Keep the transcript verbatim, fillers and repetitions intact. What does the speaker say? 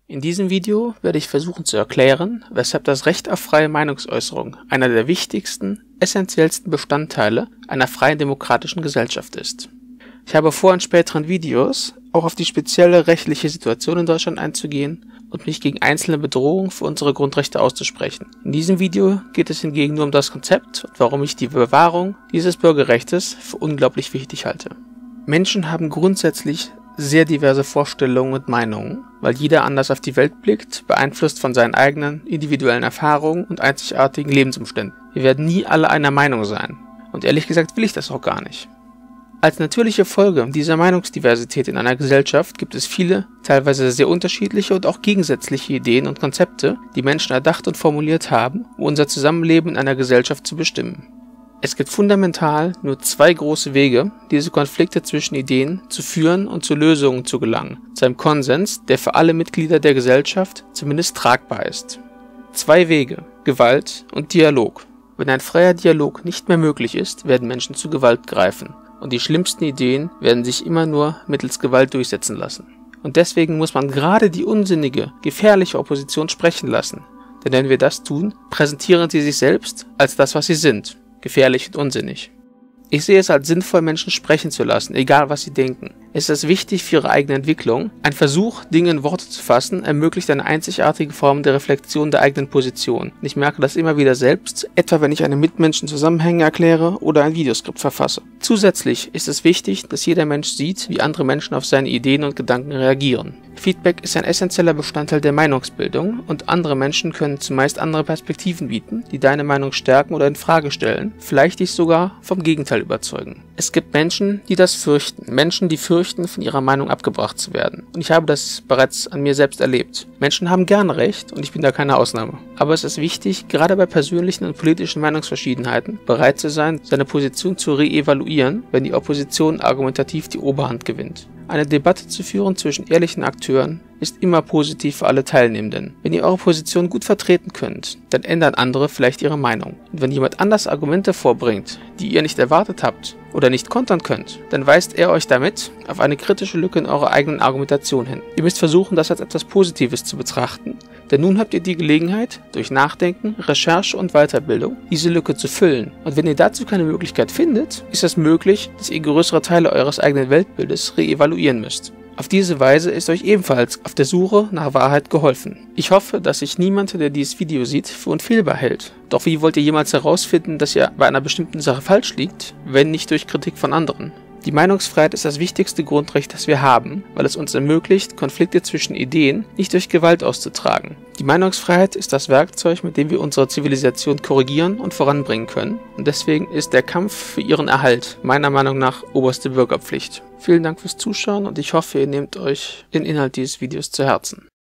In diesem Video werde ich versuchen zu erklären, weshalb das Recht auf freie Meinungsäußerung einer der wichtigsten, essentiellsten Bestandteile einer freien demokratischen Gesellschaft ist. Ich habe vor, in späteren Videos auch auf die spezielle rechtliche Situation in Deutschland einzugehen und mich gegen einzelne Bedrohungen für unsere Grundrechte auszusprechen. In diesem Video geht es hingegen nur um das Konzept und warum ich die Bewahrung dieses Bürgerrechts für unglaublich wichtig halte. Menschen haben grundsätzlich sehr diverse Vorstellungen und Meinungen, weil jeder anders auf die Welt blickt, beeinflusst von seinen eigenen individuellen Erfahrungen und einzigartigen Lebensumständen. Wir werden nie alle einer Meinung sein. Und ehrlich gesagt will ich das auch gar nicht. Als natürliche Folge dieser Meinungsdiversität in einer Gesellschaft gibt es viele, teilweise sehr unterschiedliche und auch gegensätzliche Ideen und Konzepte, die Menschen erdacht und formuliert haben, um unser Zusammenleben in einer Gesellschaft zu bestimmen. Es gibt fundamental nur zwei große Wege, diese Konflikte zwischen Ideen zu führen und zu Lösungen zu gelangen, zu einem Konsens, der für alle Mitglieder der Gesellschaft zumindest tragbar ist. Zwei Wege: Gewalt und Dialog. Wenn ein freier Dialog nicht mehr möglich ist, werden Menschen zu Gewalt greifen. Und die schlimmsten Ideen werden sich immer nur mittels Gewalt durchsetzen lassen. Und deswegen muss man gerade die unsinnige, gefährliche Opposition sprechen lassen. Denn wenn wir das tun, präsentieren sie sich selbst als das, was sie sind: gefährlich und unsinnig. Ich sehe es als sinnvoll, Menschen sprechen zu lassen, egal was sie denken. Es ist wichtig für ihre eigene Entwicklung. Ein Versuch, Dinge in Worte zu fassen, ermöglicht eine einzigartige Form der Reflexion der eigenen Position. Und ich merke das immer wieder selbst, etwa wenn ich einem Mitmenschen Zusammenhänge erkläre oder ein Videoskript verfasse. Zusätzlich ist es wichtig, dass jeder Mensch sieht, wie andere Menschen auf seine Ideen und Gedanken reagieren. Feedback ist ein essentieller Bestandteil der Meinungsbildung und andere Menschen können zumeist andere Perspektiven bieten, die deine Meinung stärken oder in Frage stellen, vielleicht dich sogar vom Gegenteil überzeugen. Es gibt Menschen, die das fürchten, Menschen, die fürchten, von ihrer Meinung abgebracht zu werden. Und ich habe das bereits an mir selbst erlebt. Menschen haben gerne Recht und ich bin da keine Ausnahme. Aber es ist wichtig, gerade bei persönlichen und politischen Meinungsverschiedenheiten bereit zu sein, seine Position zu reevaluieren, wenn die Opposition argumentativ die Oberhand gewinnt. Eine Debatte zu führen zwischen ehrlichen Akteuren ist immer positiv für alle Teilnehmenden. Wenn ihr eure Position gut vertreten könnt, dann ändern andere vielleicht ihre Meinung. Und wenn jemand anders Argumente vorbringt, die ihr nicht erwartet habt oder nicht kontern könnt, dann weist er euch damit auf eine kritische Lücke in eurer eigenen Argumentation hin. Ihr müsst versuchen, das als etwas Positives zu betrachten, denn nun habt ihr die Gelegenheit, durch Nachdenken, Recherche und Weiterbildung diese Lücke zu füllen. Und wenn ihr dazu keine Möglichkeit findet, ist es möglich, dass ihr größere Teile eures eigenen Weltbildes reevaluieren müsst. Auf diese Weise ist euch ebenfalls auf der Suche nach Wahrheit geholfen. Ich hoffe, dass sich niemand, der dieses Video sieht, für unfehlbar hält. Doch wie wollt ihr jemals herausfinden, dass ihr bei einer bestimmten Sache falsch liegt, wenn nicht durch Kritik von anderen? Die Meinungsfreiheit ist das wichtigste Grundrecht, das wir haben, weil es uns ermöglicht, Konflikte zwischen Ideen nicht durch Gewalt auszutragen. Die Meinungsfreiheit ist das Werkzeug, mit dem wir unsere Zivilisation korrigieren und voranbringen können. Und deswegen ist der Kampf für ihren Erhalt meiner Meinung nach oberste Bürgerpflicht. Vielen Dank fürs Zuschauen und ich hoffe, ihr nehmt euch den Inhalt dieses Videos zu Herzen.